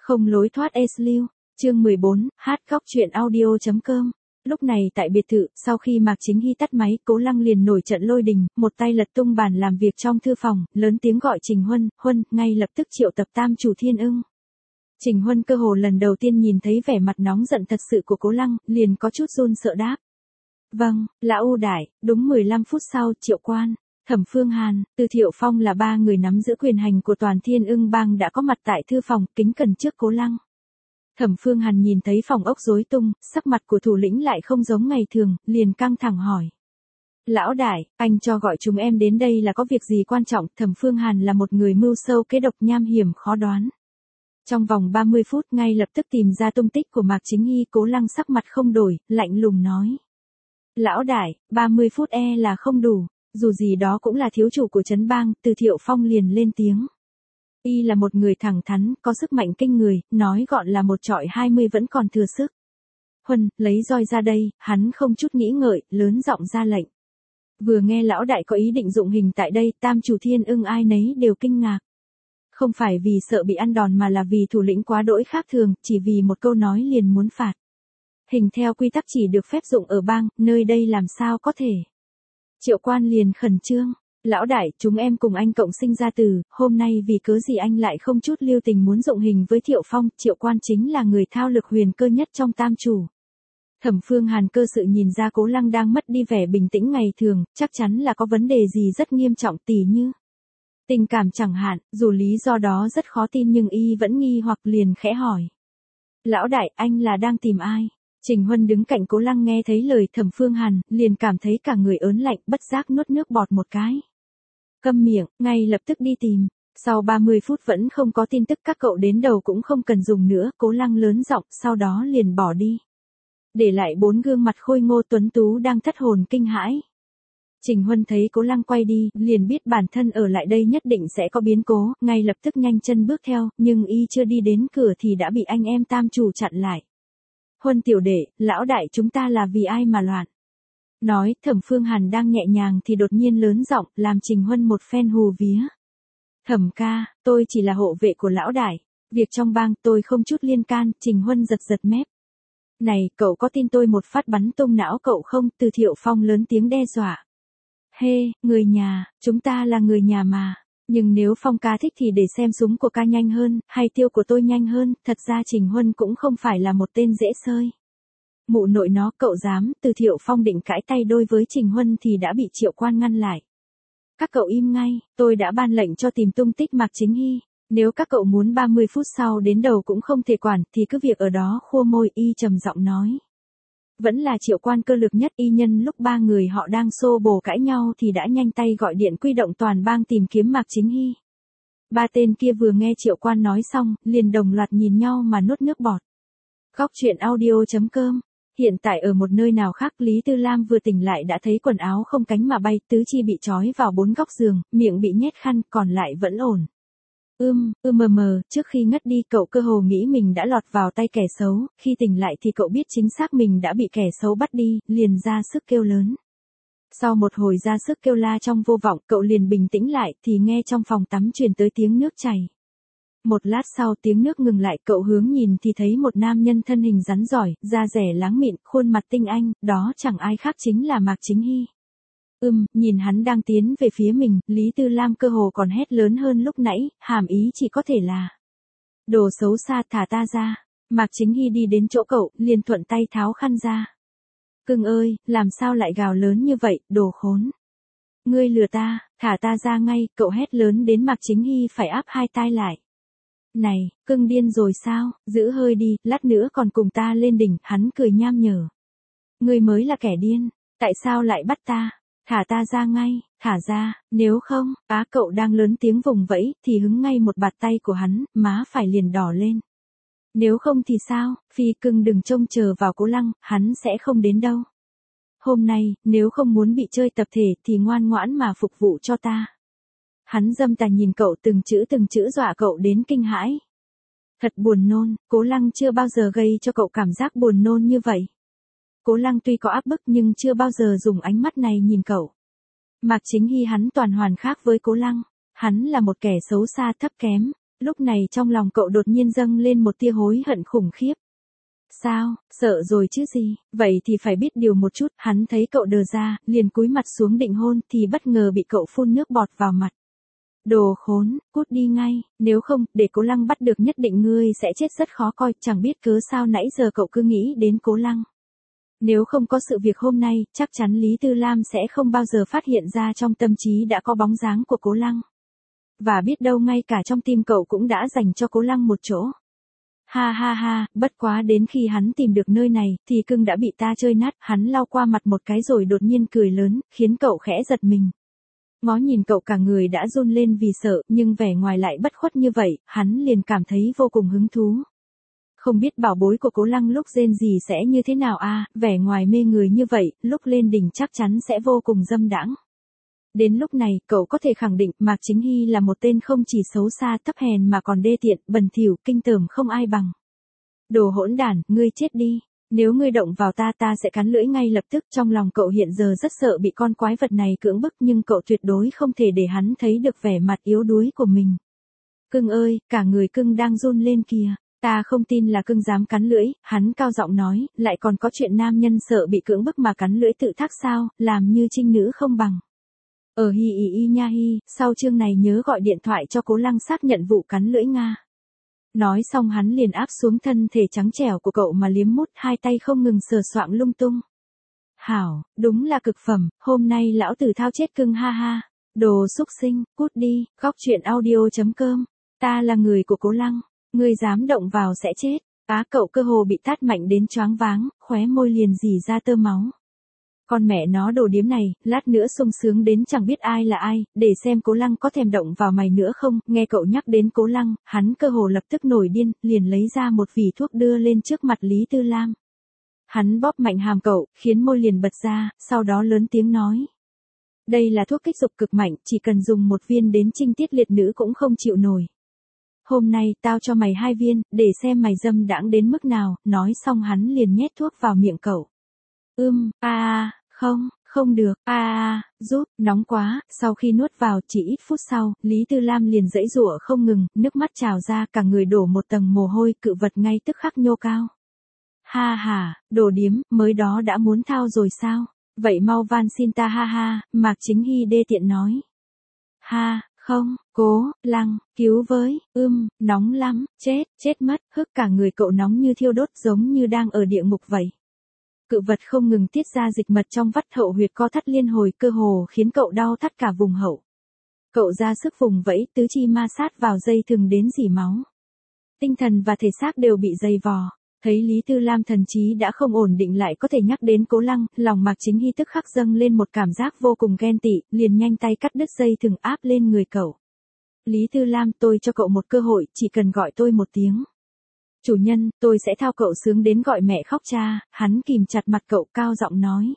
Không lối thoát Esliu, chương 14, hát khóc chuyện audio.com. Lúc này tại biệt thự, sau khi Mạc Chính Hy tắt máy, Cố Lăng liền nổi trận lôi đình, một tay lật tung bàn làm việc trong thư phòng, lớn tiếng gọi Trình Huân, Huân, ngay lập tức triệu tập Tam Chủ Thiên Ưng. Trình Huân cơ hồ lần đầu tiên nhìn thấy vẻ mặt nóng giận thật sự của Cố Lăng, liền có chút run sợ đáp. Vâng, lão U đại. Đúng 15 phút sau, Triệu Quan, Thẩm Phương Hàn, Từ Thiệu Phong là ba người nắm giữ quyền hành của toàn Thiên Ưng bang đã có mặt tại thư phòng, kính cẩn trước Cố Lăng. Thẩm Phương Hàn nhìn thấy phòng ốc rối tung, sắc mặt của thủ lĩnh lại không giống ngày thường, liền căng thẳng hỏi. Lão đại, anh cho gọi chúng em đến đây là có việc gì quan trọng? Thẩm Phương Hàn là một người mưu sâu kế độc nham hiểm khó đoán. Trong vòng 30 phút ngay lập tức tìm ra tung tích của Mạc Chính Hy. Cố Lăng sắc mặt không đổi, lạnh lùng nói. Lão đại, 30 phút là không đủ, dù gì đó cũng là thiếu chủ của trấn bang. Từ Thiệu Phong liền lên tiếng. Y là một người thẳng thắn, có sức mạnh kinh người, nói gọn là một trọi 20 vẫn còn thừa sức. Huân, lấy roi ra đây, hắn không chút nghĩ ngợi, lớn giọng ra lệnh. Vừa nghe lão đại có ý định dụng hình tại đây, Tam Chủ Thiên Ưng ai nấy đều kinh ngạc. Không phải vì sợ bị ăn đòn mà là vì thủ lĩnh quá đỗi khác thường, chỉ vì một câu nói liền muốn phạt. Hình theo quy tắc chỉ được phép dụng ở bang, nơi đây làm sao có thể. Triệu Quan liền khẩn trương. Lão đại, chúng em cùng anh cộng sinh ra từ, hôm nay vì cớ gì anh lại không chút lưu tình muốn dụng hình với Thiệu Phong? Triệu Quan chính là người thao lực huyền cơ nhất trong Tam Chủ. Thẩm Phương Hàn cơ sự nhìn ra Cố Lăng đang mất đi vẻ bình tĩnh ngày thường, chắc chắn là có vấn đề gì rất nghiêm trọng, tỉ như tình cảm chẳng hạn. Dù lý do đó rất khó tin nhưng y vẫn nghi hoặc, liền khẽ hỏi. Lão đại, anh là đang tìm ai? Trình Huân đứng cạnh Cố Lăng nghe thấy lời Thẩm Phương Hàn, liền cảm thấy cả người ớn lạnh, bất giác nuốt nước bọt một cái. Câm miệng, ngay lập tức đi tìm. Sau 30 phút vẫn không có tin tức, các cậu đến đầu cũng không cần dùng nữa. Cố Lăng lớn giọng, sau đó liền bỏ đi. Để lại 4 gương mặt khôi ngô tuấn tú đang thất hồn kinh hãi. Trình Huân thấy Cố Lăng quay đi, liền biết bản thân ở lại đây nhất định sẽ có biến cố, ngay lập tức nhanh chân bước theo, nhưng y chưa đi đến cửa thì đã bị anh em Tam Chủ chặn lại. Huân tiểu đệ, lão đại, chúng ta là vì ai mà loạn? Nói, Thẩm Phương Hàn đang nhẹ nhàng thì đột nhiên lớn giọng, làm Trình Huân một phen hù vía. Thẩm ca, tôi chỉ là hộ vệ của lão đại, việc trong bang tôi không chút liên can. Trình Huân giật giật mép. Này, cậu có tin tôi một phát bắn tung não cậu không? Từ Thiệu Phong lớn tiếng đe dọa. Hê, người nhà, chúng ta là người nhà mà. Nhưng nếu Phong ca thích thì để xem súng của ca nhanh hơn, hay tiêu của tôi nhanh hơn. Thật ra Trình Huân cũng không phải là một tên dễ sơi. Mụ nội nó, cậu dám? Từ Thiệu Phong định cãi tay đôi với Trình Huân thì đã bị Triệu Quan ngăn lại. Các cậu im ngay, tôi đã ban lệnh cho tìm tung tích Mạc Chính Hy. Nếu các cậu muốn 30 phút sau đến đầu cũng không thể quản, thì cứ việc ở đó. Khua môi, y trầm giọng nói. Vẫn là Triệu Quan cơ lực nhất. Y nhân lúc ba người họ đang xô bồ cãi nhau thì đã nhanh tay gọi điện quy động toàn bang tìm kiếm Mạc Chính Hy. Ba tên kia vừa nghe Triệu Quan nói xong, liền đồng loạt nhìn nhau mà nuốt nước bọt. Khóc chuyện audio.com. Hiện tại ở một nơi nào khác, Lý Tư Lam vừa tỉnh lại đã thấy quần áo không cánh mà bay, tứ chi bị trói vào 4 góc giường, miệng bị nhét khăn, còn lại vẫn ổn. Trước khi ngất đi cậu cơ hồ nghĩ mình đã lọt vào tay kẻ xấu, khi tỉnh lại thì cậu biết chính xác mình đã bị kẻ xấu bắt đi, liền ra sức kêu lớn. Sau một hồi ra sức kêu la trong vô vọng, cậu liền bình tĩnh lại thì nghe trong phòng tắm truyền tới tiếng nước chảy. Một lát sau tiếng nước ngừng lại, cậu hướng nhìn thì thấy một nam nhân thân hình rắn giỏi, da dẻ láng mịn, khuôn mặt tinh anh, đó chẳng ai khác chính là Mạc Chính Hy. Nhìn hắn đang tiến về phía mình, Lý Tư Lam cơ hồ còn hét lớn hơn lúc nãy, hàm ý chỉ có thể là đồ xấu xa, thả ta ra. Mạc Chính Hy đi đến chỗ cậu, liền thuận tay tháo khăn ra. Cưng ơi, làm sao lại gào lớn như vậy, đồ khốn. Ngươi lừa ta, thả ta ra ngay. Cậu hét lớn đến Mạc Chính Hy phải áp hai tai lại. Này, cưng điên rồi sao, giữ hơi đi, lát nữa còn cùng ta lên đỉnh. Hắn cười nham nhở. Ngươi mới là kẻ điên, tại sao lại bắt ta? Thả ta ra ngay, thả ra, nếu không, cậu đang lớn tiếng vùng vẫy, thì hứng ngay một bạt tay của hắn, má phải liền đỏ lên. Nếu không thì sao, Phi cưng đừng trông chờ vào Cố Lăng, hắn sẽ không đến đâu. Hôm nay, nếu không muốn bị chơi tập thể thì ngoan ngoãn mà phục vụ cho ta. Hắn dâm tà nhìn cậu từng chữ dọa cậu đến kinh hãi. Thật buồn nôn, Cố Lăng chưa bao giờ gây cho cậu cảm giác buồn nôn như vậy. Cố Lăng tuy có áp bức nhưng chưa bao giờ dùng ánh mắt này nhìn cậu. Mạc Chính Hy hắn toàn hoàn khác với Cố Lăng. Hắn là một kẻ xấu xa thấp kém. Lúc này trong lòng cậu đột nhiên dâng lên một tia hối hận khủng khiếp. Sao, sợ rồi chứ gì, vậy thì phải biết điều một chút, hắn thấy cậu đờ ra, liền cúi mặt xuống định hôn thì bất ngờ bị cậu phun nước bọt vào mặt. Đồ khốn, cút đi ngay, nếu không, để Cố Lăng bắt được nhất định ngươi sẽ chết rất khó coi, chẳng biết cớ sao nãy giờ cậu cứ nghĩ đến Cố Lăng. Nếu không có sự việc hôm nay, chắc chắn Lý Tư Lam sẽ không bao giờ phát hiện ra trong tâm trí đã có bóng dáng của Cố Lăng. Và biết đâu ngay cả trong tim cậu cũng đã dành cho Cố Lăng một chỗ. Ha ha ha, bất quá đến khi hắn tìm được nơi này, thì cưng đã bị ta chơi nát, hắn lau qua mặt một cái rồi đột nhiên cười lớn, khiến cậu khẽ giật mình. Ngó nhìn cậu cả người đã run lên vì sợ, nhưng vẻ ngoài lại bất khuất như vậy, hắn liền cảm thấy vô cùng hứng thú. Không biết bảo bối của Cố Lăng lúc rên gì sẽ như thế nào vẻ ngoài mê người như vậy, lúc lên đỉnh chắc chắn sẽ vô cùng dâm đãng. Đến lúc này, cậu có thể khẳng định Mạc Chính Hy là một tên không chỉ xấu xa thấp hèn mà còn đê tiện, bẩn thỉu, kinh tởm không ai bằng. Đồ hỗn đản, ngươi chết đi. Nếu ngươi động vào ta sẽ cắn lưỡi ngay lập tức. Trong lòng cậu hiện giờ rất sợ bị con quái vật này cưỡng bức nhưng cậu tuyệt đối không thể để hắn thấy được vẻ mặt yếu đuối của mình. Cưng ơi, cả người cưng đang run lên kìa. Ta không tin là cưng dám cắn lưỡi, hắn cao giọng nói, lại còn có chuyện nam nhân sợ bị cưỡng bức mà cắn lưỡi tự thác sao, làm như trinh nữ không bằng. Hi nha hi, sau chương này nhớ gọi điện thoại cho Cố Lăng xác nhận vụ cắn lưỡi Nga. Nói xong hắn liền áp xuống thân thể trắng trẻo của cậu mà liếm mút, hai tay không ngừng sờ soạng lung tung. Hảo, đúng là cực phẩm, hôm nay lão tử thao chết cưng ha ha. Đồ xúc sinh, cút đi, góc chuyện audio.com. Ta là người của Cố Lăng, ngươi dám động vào sẽ chết. Cậu cơ hồ bị tát mạnh đến choáng váng, khóe môi liền rỉ ra tơ máu. Con mẹ nó đồ điếm này, lát nữa sung sướng đến chẳng biết ai là ai, để xem Cố Lăng có thèm động vào mày nữa không. Nghe cậu nhắc đến Cố Lăng, hắn cơ hồ lập tức nổi điên, liền lấy ra một vỉ thuốc đưa lên trước mặt Lý Tư Lam. Hắn bóp mạnh hàm cậu, khiến môi liền bật ra, sau đó lớn tiếng nói. Đây là thuốc kích dục cực mạnh, chỉ cần dùng một viên đến trinh tiết liệt nữ cũng không chịu nổi. Hôm nay tao cho mày 2 viên, để xem mày dâm đãng đến mức nào. Nói xong hắn liền nhét thuốc vào miệng cậu. Không được, giúp, nóng quá. Sau khi nuốt vào chỉ ít phút sau, Lý Tư Lam liền giãy giụa không ngừng, nước mắt trào ra, cả người đổ một tầng mồ hôi, cự vật ngay tức khắc nhô cao. Ha ha, đồ điếm, mới đó đã muốn thao rồi sao? Vậy mau van xin ta ha ha, Mạc Chính Hy đê tiện nói. Ha, không, Cố Lăng, cứu với, nóng lắm, chết mất, hức cả người cậu nóng như thiêu đốt giống như đang ở địa ngục vậy. Cự vật không ngừng tiết ra dịch mật trong vắt hậu huyệt co thắt liên hồi cơ hồ khiến cậu đau thắt cả vùng hậu. Cậu ra sức vùng vẫy tứ chi ma sát vào dây thừng đến rỉ máu. Tinh thần và thể xác đều bị dày vò. Thấy Lý Tư Lam thần trí đã không ổn định lại có thể nhắc đến Cố Lăng, lòng Mạc Chính Hy tức khắc dâng lên một cảm giác vô cùng ghen tị, liền nhanh tay cắt đứt dây thừng áp lên người cậu. Lý Tư Lam, tôi cho cậu một cơ hội, chỉ cần gọi tôi một tiếng. Chủ nhân, tôi sẽ thao cậu sướng đến gọi mẹ khóc cha. Hắn kìm chặt mặt cậu cao giọng nói.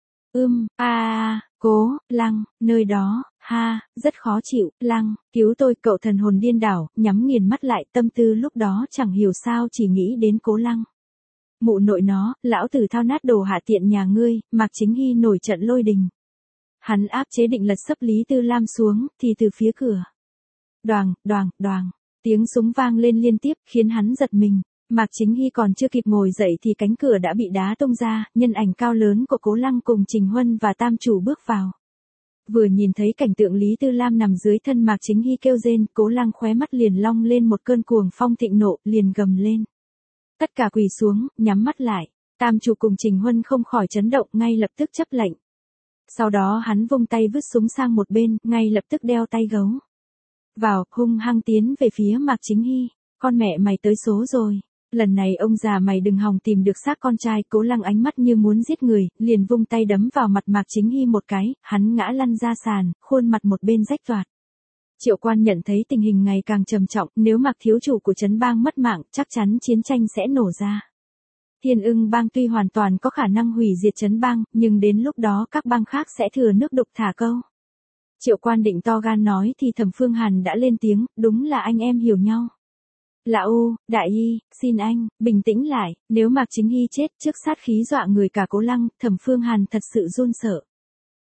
Cố Lăng, nơi đó, rất khó chịu, Lăng, cứu tôi. Cậu thần hồn điên đảo, nhắm nghiền mắt lại, tâm tư lúc đó chẳng hiểu sao chỉ nghĩ đến Cố Lăng. Mụ nội nó, lão tử thao nát đồ hạ tiện nhà ngươi. Mạc Chính Hy nổi trận lôi đình. Hắn áp chế định lật sấp Lý Tư Lam xuống, thì từ phía cửa. Đoàng, tiếng súng vang lên liên tiếp, khiến hắn giật mình. Mạc Chính Hy còn chưa kịp ngồi dậy thì cánh cửa đã bị đá tung ra, nhân ảnh cao lớn của Cố Lăng cùng Trình Huân và Tam Chủ bước vào. Vừa nhìn thấy cảnh tượng Lý Tư Lam nằm dưới thân Mạc Chính Hy kêu rên, Cố Lăng khóe mắt liền long lên một cơn cuồng phong thịnh nộ, liền gầm lên. Tất cả quỳ xuống, nhắm mắt lại. Tam Chủ cùng Trình Huân không khỏi chấn động, ngay lập tức chấp lệnh. Sau đó hắn vung tay vứt súng sang một bên, ngay lập tức đeo tay gấu. Vào, hung hăng tiến về phía Mạc Chính Hy. Con mẹ mày tới số rồi. Lần này ông già mày đừng hòng tìm được xác con trai. Cố Lăng ánh mắt như muốn giết người, liền vung tay đấm vào mặt Mạc Chính Hy một cái, hắn ngã lăn ra sàn, khuôn mặt một bên rách toạc. Triệu Quan nhận thấy tình hình ngày càng trầm trọng, nếu Mạc thiếu chủ của trấn bang mất mạng, chắc chắn chiến tranh sẽ nổ ra. Thiên Ưng bang tuy hoàn toàn có khả năng hủy diệt trấn bang, nhưng đến lúc đó các bang khác sẽ thừa nước đục thả câu. Triệu Quan định to gan nói thì Thẩm Phương Hàn đã lên tiếng, đúng là anh em hiểu nhau. Lão đại y, xin anh, bình tĩnh lại, nếu Mạc Chính Hy chết trước sát khí dọa người cả Cố Lăng, Thẩm Phương Hàn thật sự run sợ.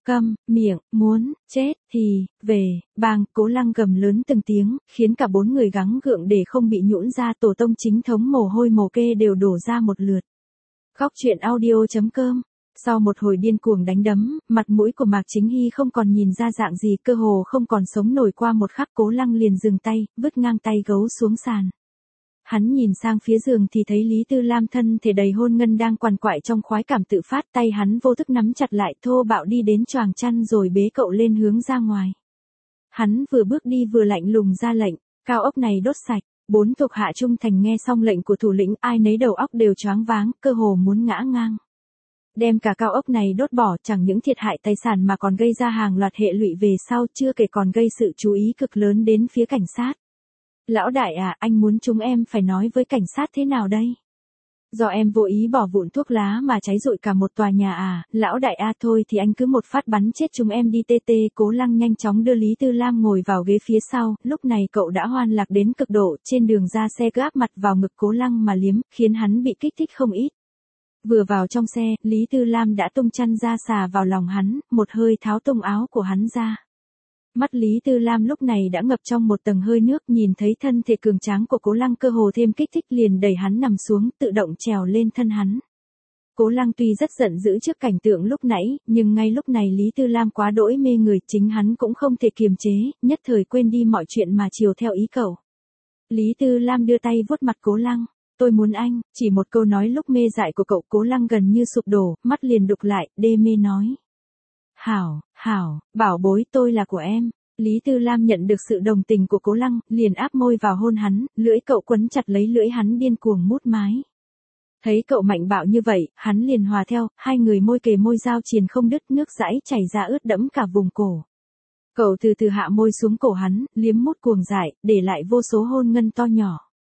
Câm, miệng, muốn, chết, thì, về, bang, Cố Lăng gầm lớn từng tiếng, khiến cả bốn người gắng gượng để không bị nhũn ra, tổ tông chính thống mồ hôi mồ kê đều đổ ra một lượt. Góc truyện audio.com. Sau một hồi điên cuồng đánh đấm, mặt mũi của Mạc Chính Hy không còn nhìn ra dạng gì, cơ hồ không còn sống nổi. Qua một khắc Cố Lăng liền dừng tay, vứt ngang tay gấu xuống sàn. Hắn nhìn sang phía giường thì thấy Lý Tư Lam thân thể đầy hôn ngân đang quằn quại trong khoái cảm tự phát, tay hắn vô thức nắm chặt lại, thô bạo đi đến choàng chăn rồi bế cậu lên hướng ra ngoài. Hắn vừa bước đi vừa lạnh lùng ra lệnh, cao ốc này đốt sạch. Bốn thuộc hạ trung thành nghe xong lệnh của thủ lĩnh, ai nấy đầu óc đều choáng váng, cơ hồ muốn ngã ngang. Đem cả cao ốc này đốt bỏ, chẳng những thiệt hại tài sản mà còn gây ra hàng loạt hệ lụy về sau, chưa kể còn gây sự chú ý cực lớn đến phía cảnh sát. Lão đại à, anh muốn chúng em phải nói với cảnh sát thế nào đây? Do em vô ý bỏ vụn thuốc lá mà cháy rụi cả một tòa nhà à, lão đại à, thôi thì anh cứ một phát bắn chết chúng em đi tê tê. Cố Lăng nhanh chóng đưa Lý Tư Lam ngồi vào ghế phía sau, lúc này cậu đã hoan lạc đến cực độ, trên đường ra xe cứ áp mặt vào ngực Cố Lăng mà liếm, khiến hắn bị kích thích không ít. Vừa vào trong xe, Lý Tư Lam đã tung chăn ra xà vào lòng hắn, một hơi tháo tung áo của hắn ra. Mắt Lý Tư Lam lúc này đã ngập trong một tầng hơi nước, nhìn thấy thân thể cường tráng của Cố Lăng cơ hồ thêm kích thích liền đẩy hắn nằm xuống, tự động trèo lên thân hắn. Cố Lăng tuy rất giận dữ trước cảnh tượng lúc nãy, nhưng ngay lúc này Lý Tư Lam quá đỗi mê người, chính hắn cũng không thể kiềm chế, nhất thời quên đi mọi chuyện mà chiều theo ý cậu. Lý Tư Lam đưa tay vuốt mặt Cố Lăng. Tôi muốn anh, chỉ một câu nói lúc mê dại của cậu. Cố Lăng gần như sụp đổ, mắt liền đục lại, đê mê nói. Hảo, bảo bối, tôi là của em. Lý Tư Lam nhận được sự đồng tình của Cố Lăng, liền áp môi vào hôn hắn, lưỡi cậu quấn chặt lấy lưỡi hắn điên cuồng mút mái. Thấy cậu mạnh bạo như vậy, hắn liền hòa theo, hai người môi kề môi giao triền không đứt, nước dãi chảy ra ướt đẫm cả vùng cổ. Cậu từ từ hạ môi xuống cổ hắn, liếm mút cuồng dại, để lại vô số hôn ngân to nhỏ.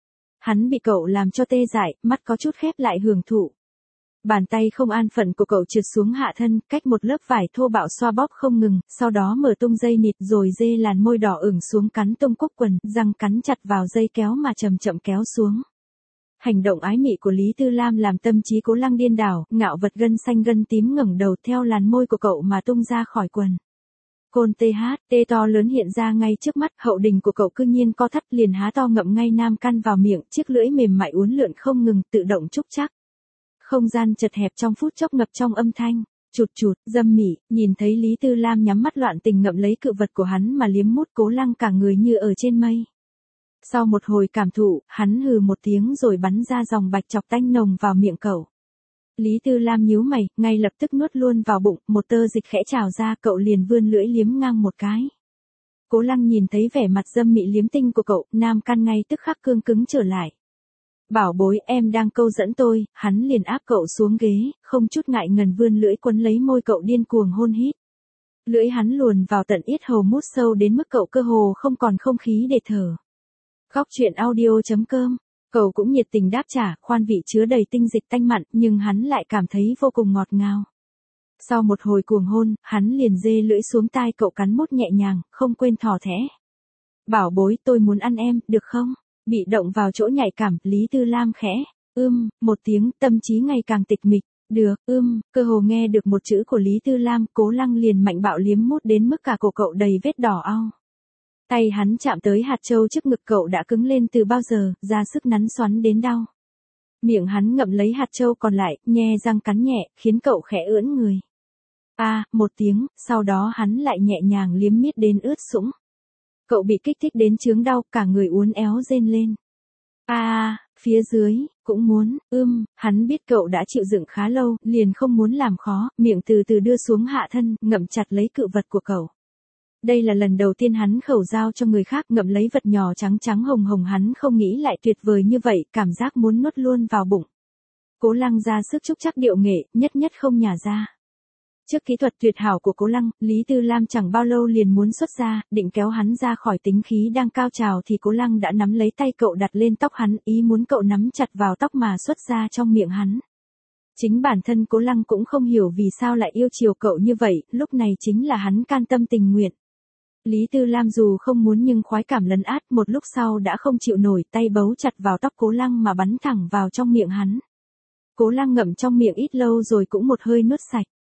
Hắn bị cậu làm cho tê dại, mắt có chút khép lại hưởng thụ. Bàn tay không an phận của cậu trượt xuống hạ thân, cách một lớp vải thô bạo xoa bóp không ngừng, sau đó mở tung dây nịt rồi dê làn môi đỏ ửng xuống cắn tung cúc quần, răng cắn chặt vào dây kéo mà chậm chậm kéo xuống. Hành động ái mị của Lý Tư Lam làm tâm trí Cố Lăng điên đảo, ngạo vật gân xanh gân tím ngẩng đầu theo làn môi của cậu mà tung ra khỏi quần. Côn tê to lớn hiện ra ngay trước mắt, hậu đình của cậu cư nhiên co thắt, liền há to ngậm ngay nam căn vào miệng, chiếc lưỡi mềm mại uốn lượn không ngừng, tự động trúc chắc. Không gian chật hẹp trong phút chốc ngập trong âm thanh, chụt, dâm mị, nhìn thấy Lý Tư Lam nhắm mắt loạn tình ngậm lấy cự vật của hắn mà liếm mút, Cố Lăng cả người như ở trên mây. Sau một hồi cảm thụ, hắn hừ một tiếng rồi bắn ra dòng bạch chọc tanh nồng vào miệng cậu. Lý Tư Lam nhíu mày, ngay lập tức nuốt luôn vào bụng, một tơ dịch khẽ trào ra, cậu liền vươn lưỡi liếm ngang một cái. Cố Lăng nhìn thấy vẻ mặt dâm mị liếm tinh của cậu, nam căn ngay tức khắc cương cứng trở lại. Bảo bối, em đang câu dẫn tôi. Hắn liền áp cậu xuống ghế, không chút ngại ngần vươn lưỡi quấn lấy môi cậu điên cuồng hôn hít. Lưỡi hắn luồn vào tận yết hầu mút sâu đến mức cậu cơ hồ không còn không khí để thở. Góc truyện audio.com. Cậu cũng nhiệt tình đáp trả, khoan vị chứa đầy tinh dịch tanh mặn, nhưng hắn lại cảm thấy vô cùng ngọt ngào. Sau một hồi cuồng hôn, hắn liền dê lưỡi xuống tai cậu cắn mút nhẹ nhàng, không quên thỏ thẻ. Bảo bối, tôi muốn ăn em, được không? Bị động vào chỗ nhạy cảm, Lý Tư Lam khẽ, một tiếng, tâm trí ngày càng tịch mịch. Được, cơ hồ nghe được một chữ của Lý Tư Lam, Cố Lăng liền mạnh bạo liếm mút đến mức cả cổ cậu đầy vết đỏ au. Tay hắn chạm tới hạt châu trước ngực cậu đã cứng lên từ bao giờ, ra sức nắn xoắn đến đau. Miệng hắn ngậm lấy hạt châu còn lại, nhe răng cắn nhẹ, khiến cậu khẽ ưỡn người. Một tiếng, sau đó hắn lại nhẹ nhàng liếm miết đến ướt sũng. Cậu bị kích thích đến chướng đau, cả người uốn éo rên lên. Phía dưới, cũng muốn, hắn biết cậu đã chịu đựng khá lâu, liền không muốn làm khó, miệng từ từ đưa xuống hạ thân, ngậm chặt lấy cự vật của cậu. Đây là lần đầu tiên hắn khẩu giao cho người khác, ngậm lấy vật nhỏ trắng trắng hồng hồng, hắn không nghĩ lại tuyệt vời như vậy, cảm giác muốn nuốt luôn vào bụng. Cố Lăng ra sức trúc chắc điệu nghệ, nhất không nhả ra. Trước kỹ thuật tuyệt hảo của Cố Lăng, Lý Tư Lam chẳng bao lâu liền muốn xuất ra, định kéo hắn ra khỏi tính khí đang cao trào thì Cố Lăng đã nắm lấy tay cậu đặt lên tóc hắn, ý muốn cậu nắm chặt vào tóc mà xuất ra trong miệng hắn. Chính bản thân Cố Lăng cũng không hiểu vì sao lại yêu chiều cậu như vậy, lúc này chính là hắn can tâm tình nguyện. Lý Tư Lam dù không muốn nhưng khoái cảm lấn át, một lúc sau đã không chịu nổi, tay bấu chặt vào tóc Cố Lăng mà bắn thẳng vào trong miệng hắn. Cố Lăng ngậm trong miệng ít lâu rồi cũng một hơi nuốt sạch.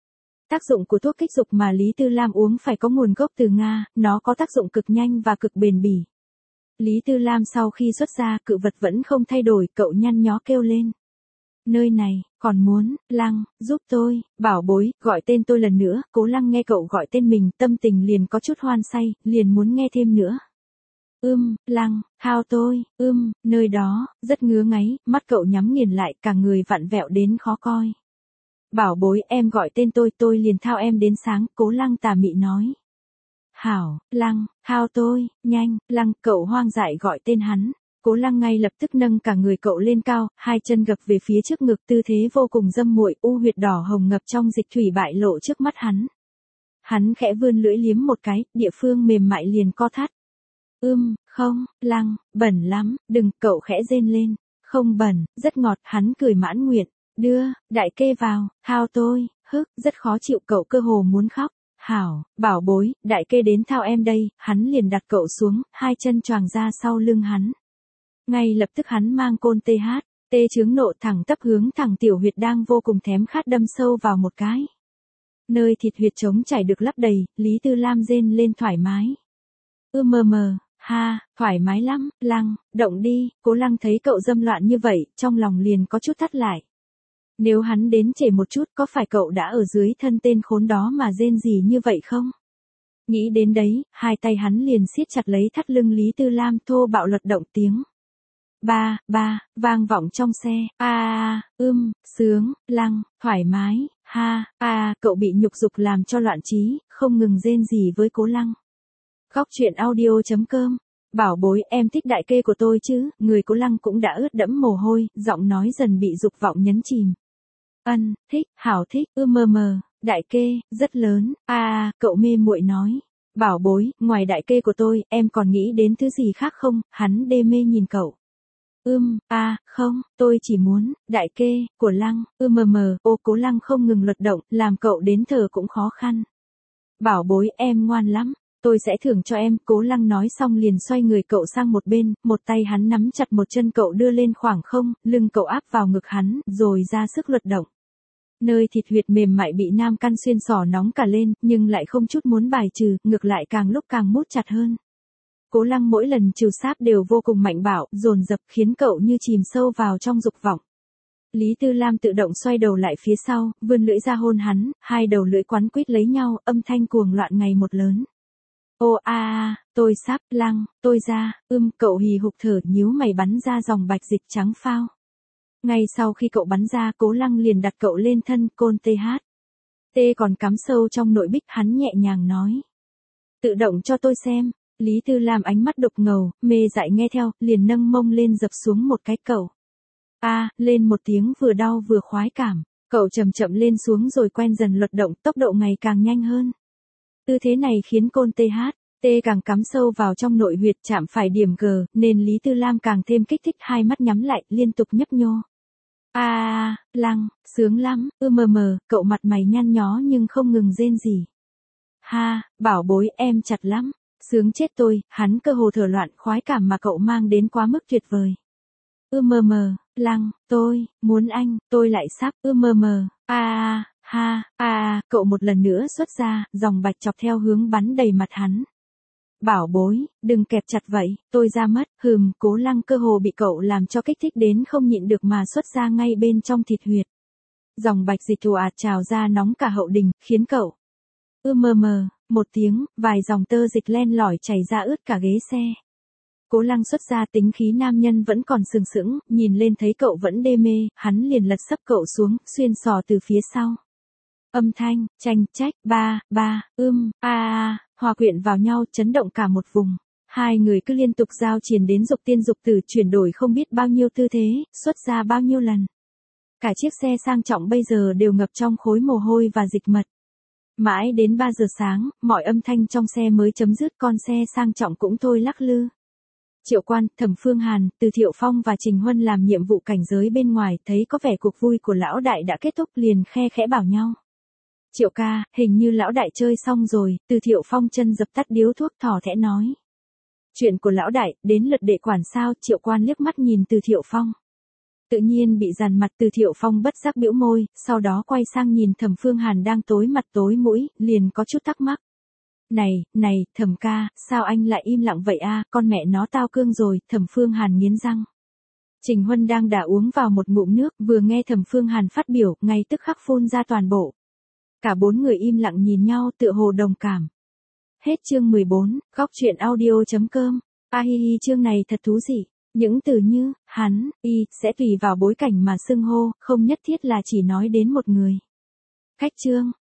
Tác dụng của thuốc kích dục mà Lý Tư Lam uống phải có nguồn gốc từ Nga, nó có tác dụng cực nhanh và cực bền bỉ. Lý Tư Lam sau khi xuất ra, cự vật vẫn không thay đổi, cậu nhăn nhó kêu lên. Nơi này, còn muốn, Lăng, giúp tôi, bảo bối, gọi tên tôi lần nữa, Cố Lăng nghe cậu gọi tên mình, tâm tình liền có chút hoan say, liền muốn nghe thêm nữa. Lăng, hao tôi, nơi đó, rất ngứa ngáy, mắt cậu nhắm nghiền lại, cả người vặn vẹo đến khó coi. Bảo bối, em gọi tên tôi liền thao em đến sáng, Cố Lăng tà mị nói. Hảo, Lăng, hao tôi, nhanh, Lăng, cậu hoang dại gọi tên hắn. Cố Lăng ngay lập tức nâng cả người cậu lên cao, hai chân gập về phía trước ngực, tư thế vô cùng dâm muội, u huyệt đỏ hồng ngập trong dịch thủy bại lộ trước mắt hắn. Hắn khẽ vươn lưỡi liếm một cái, địa phương mềm mại liền co thắt. Không, Lăng, bẩn lắm, đừng, cậu khẽ rên lên. Không bẩn, rất ngọt, hắn cười mãn nguyện. Đưa, đại kê vào, thao tôi, rất khó chịu, cậu cơ hồ muốn khóc. Hảo, bảo bối, đại kê đến thao em đây, hắn liền đặt cậu xuống, hai chân choàng ra sau lưng hắn. Ngay lập tức hắn mang côn tê chướng nộ thẳng tắp hướng thẳng tiểu huyệt đang vô cùng thèm khát đâm sâu vào một cái. Nơi thịt huyệt trống chảy được lấp đầy, Lý Tư Lam rên lên thoải mái. Ha, thoải mái lắm, Lăng, động đi, Cố Lăng thấy cậu dâm loạn như vậy, trong lòng liền có chút thắt lại. Nếu hắn đến trễ một chút, có phải cậu đã ở dưới thân tên khốn đó mà rên gì như vậy không? Nghĩ đến đấy, hai tay hắn liền siết chặt lấy thắt lưng Lý Tư Lam, thô bạo luật động tiếng. Ba, vang vọng trong xe, sướng, Lăng, thoải mái, cậu bị nhục dục làm cho loạn trí, không ngừng rên gì với Cố Lăng. Góc truyện audio.com, bảo bối, em thích đại kê của tôi chứ, người Cố Lăng cũng đã ướt đẫm mồ hôi, giọng nói dần bị dục vọng nhấn chìm. Thích, hảo thích, đại kê, rất lớn, cậu mê muội nói. Bảo bối, ngoài đại kê của tôi, em còn nghĩ đến thứ gì khác không, hắn đê mê nhìn cậu. Không, tôi chỉ muốn, đại kê, của Lăng, Cố Lăng không ngừng luật động, làm cậu đến thở cũng khó khăn. Bảo bối, em ngoan lắm, tôi sẽ thưởng cho em, Cố Lăng nói xong liền xoay người cậu sang một bên, một tay hắn nắm chặt một chân cậu đưa lên khoảng không, lưng cậu áp vào ngực hắn, rồi ra sức luật động. Nơi thịt huyệt mềm mại bị nam căn xuyên sỏ nóng cả lên, nhưng lại không chút muốn bài trừ, ngược lại càng lúc càng mút chặt hơn. Cố Lăng mỗi lần trừ sáp đều vô cùng mạnh bạo, dồn dập khiến cậu như chìm sâu vào trong dục vọng. Lý Tư Lam tự động xoay đầu lại phía sau, vươn lưỡi ra hôn hắn, hai đầu lưỡi quắn quýt lấy nhau, âm thanh cuồng loạn ngày một lớn. Tôi sắp, Lăng, tôi ra, cậu hì hục thở nhíu mày bắn ra dòng bạch dịch trắng phao. Ngay sau khi cậu bắn ra, Cố Lăng liền đặt cậu lên thân côn tê còn cắm sâu trong nội bích, hắn nhẹ nhàng nói. Tự động cho tôi xem. Lý Tư Lam ánh mắt đục ngầu, mê dại nghe theo, liền nâng mông lên dập xuống một cái cậu. Lên một tiếng vừa đau vừa khoái cảm, cậu chậm chậm lên xuống rồi quen dần luật động, tốc độ ngày càng nhanh hơn. Tư thế này khiến côn tê càng cắm sâu vào trong nội huyệt, chạm phải điểm G, nên Lý Tư Lam càng thêm kích thích, hai mắt nhắm lại, liên tục nhấp nhô. Lăng, sướng lắm, cậu mặt mày nhăn nhó nhưng không ngừng rên gì. Bảo bối, em chặt lắm. Sướng chết tôi, hắn cơ hồ thở loạn, khoái cảm mà cậu mang đến quá mức tuyệt vời. Lăng, tôi, muốn anh, tôi lại sắp, cậu một lần nữa xuất ra, dòng bạch chọc theo hướng bắn đầy mặt hắn. Bảo bối, đừng kẹp chặt vậy, tôi ra mất, Cố Lăng cơ hồ bị cậu làm cho kích thích đến không nhịn được mà xuất ra ngay bên trong thịt huyệt. Dòng bạch dịch ồ ạt trào ra nóng cả hậu đình, khiến cậu. Một tiếng, vài dòng tơ dịch len lỏi chảy ra ướt cả ghế xe. Cố Lăng xuất ra, tính khí nam nhân vẫn còn sừng sững, nhìn lên thấy cậu vẫn đê mê, hắn liền lật sấp cậu xuống, xuyên sò từ phía sau. Âm thanh, chanh chách, hòa quyện vào nhau, chấn động cả một vùng. Hai người cứ liên tục giao triển đến dục tiên dục tử, chuyển đổi không biết bao nhiêu tư thế, xuất ra bao nhiêu lần. Cả chiếc xe sang trọng bây giờ đều ngập trong khối mồ hôi và dịch mật. Mãi đến 3 giờ sáng, mọi âm thanh trong xe mới chấm dứt, con xe sang trọng cũng thôi lắc lư. Triệu Quan, Thẩm Phương Hàn, Từ Thiệu Phong và Trình Huân làm nhiệm vụ cảnh giới bên ngoài, thấy có vẻ cuộc vui của lão đại đã kết thúc liền khe khẽ bảo nhau. Triệu ca, hình như lão đại chơi xong rồi, Từ Thiệu Phong chân dập tắt điếu thuốc thỏ thẽ nói. Chuyện của lão đại, đến lượt đệ quản sao, Triệu Quan liếc mắt nhìn Từ Thiệu Phong. Tự nhiên bị dằn mặt Từ Thiệu Phong bất giác bĩu môi, sau đó quay sang nhìn Thẩm Phương Hàn đang tối mặt tối mũi, liền có chút thắc mắc. Này, Thẩm ca, sao anh lại im lặng vậy a? Con mẹ nó tao cương rồi, Thẩm Phương Hàn nghiến răng. Trình Huân đang đã uống vào một ngụm nước, vừa nghe Thẩm Phương Hàn phát biểu, ngay tức khắc phun ra toàn bộ. Cả bốn người im lặng nhìn nhau tựa hồ đồng cảm. Hết chương 14, góc truyện audio.com. Hi chương này thật thú vị. Những từ như, hắn, sẽ tùy vào bối cảnh mà xưng hô, không nhất thiết là chỉ nói đến một người. Khách chương.